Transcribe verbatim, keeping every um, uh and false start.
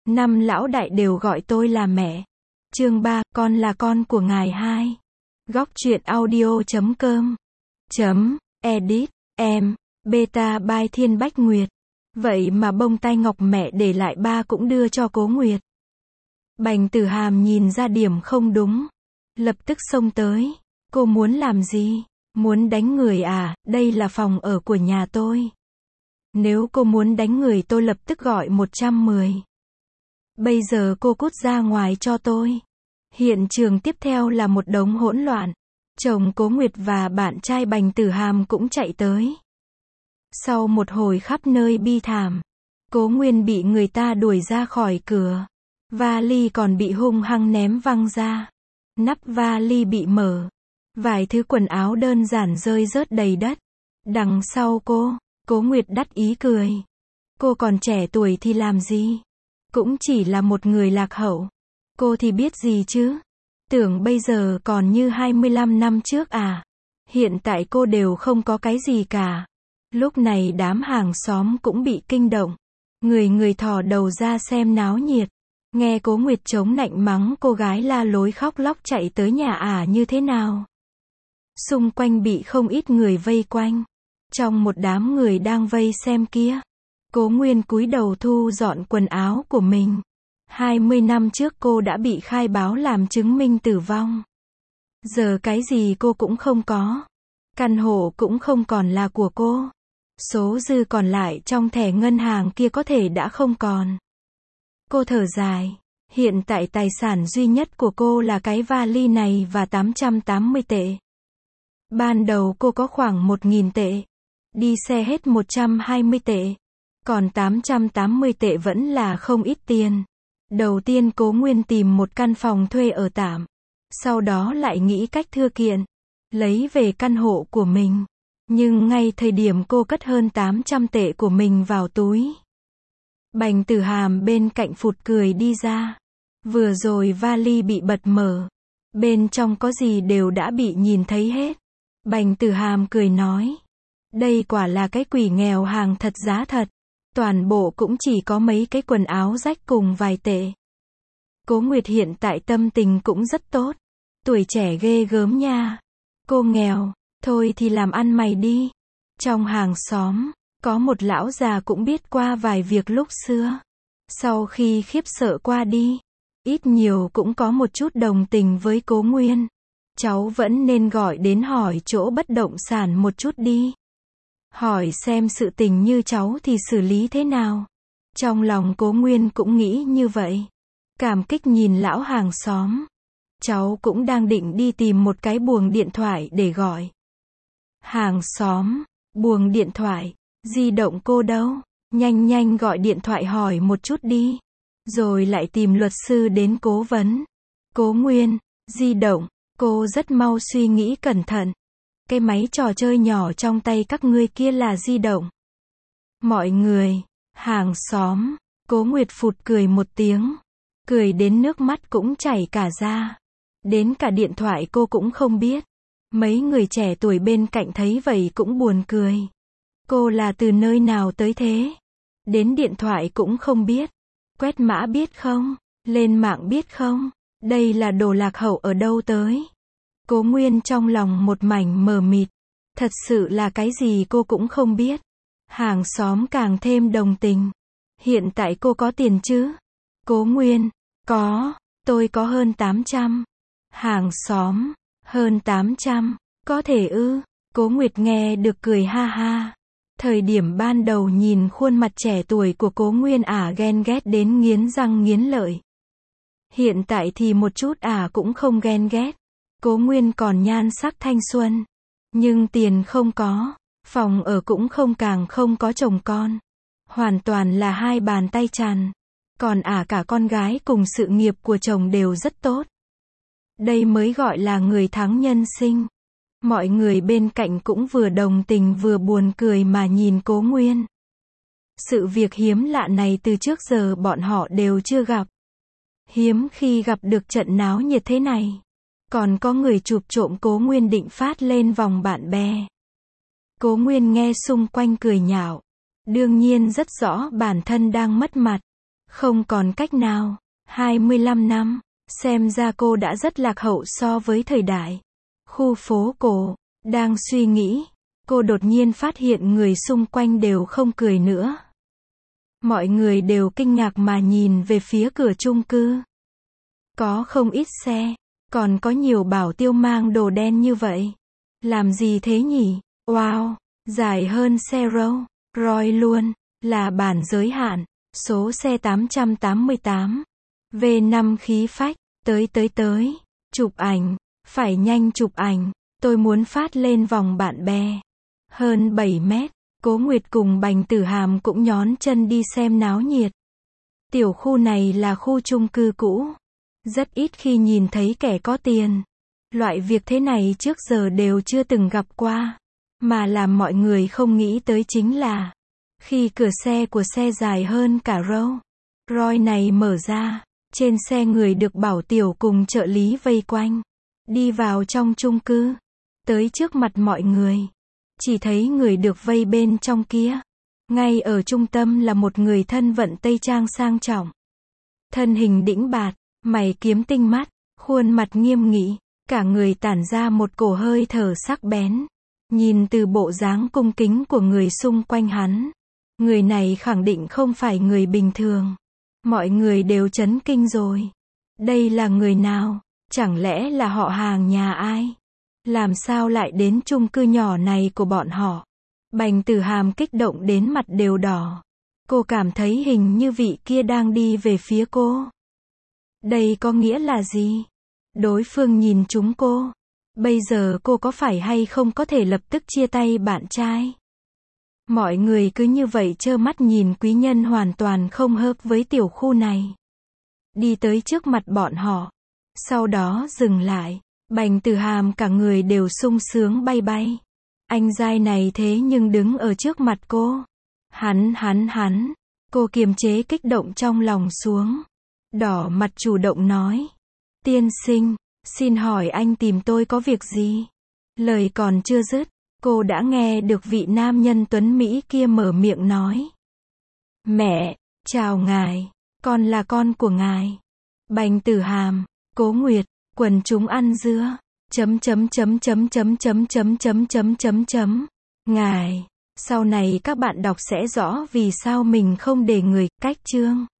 Năm lão đại đều gọi tôi là mẹ. Chương ba, con là con của ngài hai. Góc truyện audio chấm com chấm edit em beta by Thiên Bách Nguyệt. Vậy mà bông tai ngọc mẹ để lại ba cũng đưa cho Cố Nguyệt. Bành Tử Hàm nhìn ra điểm không đúng, lập tức xông tới. Cô muốn làm gì? Muốn đánh người à? Đây là phòng ở của nhà tôi. Nếu cô muốn đánh người tôi lập tức gọi một trăm mười. Bây giờ cô cút ra ngoài cho tôi. Hiện trường tiếp theo là một đống hỗn loạn. Chồng Cố Nguyệt và bạn trai Bành Tử Hàm cũng chạy tới. Sau một hồi khắp nơi bi thảm, Cố Nguyên bị người ta đuổi ra khỏi cửa. Vali còn bị hung hăng ném văng ra. Nắp vali bị mở. Vài thứ quần áo đơn giản rơi rớt đầy đất. Đằng sau cô, Cố Nguyệt đắc ý cười. Cô còn trẻ tuổi thì làm gì? Cũng chỉ là một người lạc hậu. Cô thì biết gì chứ? Tưởng bây giờ còn như hai mươi lăm năm trước à? Hiện tại cô đều không có cái gì cả. Lúc này đám hàng xóm cũng bị kinh động. Người người thò đầu ra xem náo nhiệt. Nghe Cố Nguyệt chống nạnh mắng cô gái la lối khóc lóc chạy tới nhà ả như thế nào. Xung quanh bị không ít người vây quanh. Trong một đám người đang vây xem kia, Cố Nguyên cúi đầu thu dọn quần áo của mình. hai mươi năm trước cô đã bị khai báo làm chứng minh tử vong. Giờ cái gì cô cũng không có. Căn hộ cũng không còn là của cô. Số dư còn lại trong thẻ ngân hàng kia có thể đã không còn. Cô thở dài. Hiện tại tài sản duy nhất của cô là cái vali này và tám trăm tám mươi tệ. Ban đầu cô có khoảng một nghìn tệ. Đi xe hết một trăm hai mươi tệ. Còn tám trăm tám mươi tệ vẫn là không ít tiền. Đầu tiên Cố Nguyên tìm một căn phòng thuê ở tạm. Sau đó lại nghĩ cách thư kiện. Lấy về căn hộ của mình. Nhưng ngay thời điểm cô cất hơn tám trăm tệ của mình vào túi, Bành Tử Hàm bên cạnh phụt cười đi ra. Vừa rồi vali bị bật mở. Bên trong có gì đều đã bị nhìn thấy hết. Bành Tử Hàm cười nói. Đây quả là cái quỷ nghèo hàng thật giá thật. Toàn bộ cũng chỉ có mấy cái quần áo rách cùng vài tệ. Cố Nguyệt hiện tại tâm tình cũng rất tốt. Tuổi trẻ ghê gớm nha. Cô nghèo, thôi thì làm ăn mày đi. Trong hàng xóm, có một lão già cũng biết qua vài việc lúc xưa. Sau khi khiếp sợ qua đi, ít nhiều cũng có một chút đồng tình với Cố Nguyên. Cháu vẫn nên gọi đến hỏi chỗ bất động sản một chút đi. Hỏi xem sự tình như cháu thì xử lý thế nào. Trong lòng Cố Nguyên cũng nghĩ như vậy. Cảm kích nhìn lão hàng xóm. Cháu cũng đang định đi tìm một cái buồng điện thoại để gọi. Hàng xóm, buồng điện thoại, di động cô đâu? Nhanh nhanh gọi điện thoại hỏi một chút đi. Rồi lại tìm luật sư đến cố vấn. Cố Nguyên, di động, cô rất mau suy nghĩ cẩn thận. Cái máy trò chơi nhỏ trong tay các ngươi kia là di động. Mọi người, hàng xóm, Cố Nguyệt phụt cười một tiếng. Cười đến nước mắt cũng chảy cả ra. Đến cả điện thoại cô cũng không biết. Mấy người trẻ tuổi bên cạnh thấy vậy cũng buồn cười. Cô là từ nơi nào tới thế? Đến điện thoại cũng không biết. Quét mã biết không? Lên mạng biết không? Đây là đồ lạc hậu ở đâu tới? Cố Nguyên trong lòng một mảnh mờ mịt. Thật sự là cái gì cô cũng không biết. Hàng xóm càng thêm đồng tình. Hiện tại cô có tiền chứ? Cố Nguyên, có, tôi có hơn tám trăm. Hàng xóm, hơn tám trăm, có thể ư? Cố Nguyệt nghe được cười ha ha. Thời điểm ban đầu nhìn khuôn mặt trẻ tuổi của Cố Nguyên ả ghen ghét đến nghiến răng nghiến lợi. Hiện tại thì một chút ả cũng không ghen ghét. Cố Nguyên còn nhan sắc thanh xuân. Nhưng tiền không có. Phòng ở cũng không càng không có chồng con. Hoàn toàn là hai bàn tay tràn. Còn ả cả con gái cùng sự nghiệp của chồng đều rất tốt. Đây mới gọi là người thắng nhân sinh. Mọi người bên cạnh cũng vừa đồng tình vừa buồn cười mà nhìn Cố Nguyên. Sự việc hiếm lạ này từ trước giờ bọn họ đều chưa gặp. Hiếm khi gặp được trận náo nhiệt thế này. Còn có người chụp trộm Cố Nguyên định phát lên vòng bạn bè. Cố Nguyên nghe xung quanh cười nhạo. Đương nhiên rất rõ bản thân đang mất mặt. Không còn cách nào. hai mươi lăm năm. Xem ra cô đã rất lạc hậu so với thời đại. Khu phố cổ. Đang suy nghĩ. Cô đột nhiên phát hiện người xung quanh đều không cười nữa. Mọi người đều kinh ngạc mà nhìn về phía cửa chung cư. Có không ít xe. Còn có nhiều bảo tiêu mang đồ đen như vậy. Làm gì thế nhỉ? Wow. Dài hơn xe Rolls Royce luôn. Là bản giới hạn. Số xe tám trăm tám mươi tám. V năm khí phách. Tới tới tới. Chụp ảnh. Phải nhanh chụp ảnh. Tôi muốn phát lên vòng bạn bè. Hơn bảy mét. Cố Nguyệt cùng Bành Tử Hàm cũng nhón chân đi xem náo nhiệt. Tiểu khu này là khu chung cư cũ. Rất ít khi nhìn thấy kẻ có tiền. Loại việc thế này trước giờ đều chưa từng gặp qua. Mà làm mọi người không nghĩ tới chính là khi cửa xe của xe dài hơn cả Rolls Royce này mở ra, trên xe người được bảo tiểu cùng trợ lý vây quanh. Đi vào trong chung cư. Tới trước mặt mọi người. Chỉ thấy người được vây bên trong kia. Ngay ở trung tâm là một người thân vận tây trang sang trọng. Thân hình đĩnh bạt, mày kiếm tinh mắt, khuôn mặt nghiêm nghị, cả người tản ra một cổ hơi thở sắc bén. Nhìn từ bộ dáng cung kính của người xung quanh hắn, người này khẳng định không phải người bình thường. Mọi người đều chấn kinh rồi. Đây là người nào? Chẳng lẽ là họ hàng nhà ai? Làm sao lại đến chung cư nhỏ này của bọn họ? Bành Tử Hàm kích động đến mặt đều đỏ. Cô cảm thấy hình như vị kia đang đi về phía cô. Đây có nghĩa là gì? Đối phương nhìn chúng cô. Bây giờ cô có phải hay không có thể lập tức chia tay bạn trai? Mọi người cứ như vậy trơ mắt nhìn quý nhân hoàn toàn không hợp với tiểu khu này. Đi tới trước mặt bọn họ. Sau đó dừng lại. Bành Tử Hàm cả người đều sung sướng bay bay. Anh giai này thế nhưng đứng ở trước mặt cô. Hắn hắn hắn. Cô kiềm chế kích động trong lòng xuống. Đỏ mặt chủ động nói. Tiên sinh, xin hỏi anh tìm tôi có việc gì? Lời còn chưa dứt, cô đã nghe được vị nam nhân tuấn Mỹ kia mở miệng nói. Mẹ, chào ngài, con là con của ngài. Bành Tử Hàm, Cố Nguyệt, quần chúng ăn dưa. Chấm chấm chấm chấm chấm chấm chấm chấm chấm chấm chấm. Ngài, sau này các bạn đọc sẽ rõ vì sao mình không để người cách chương.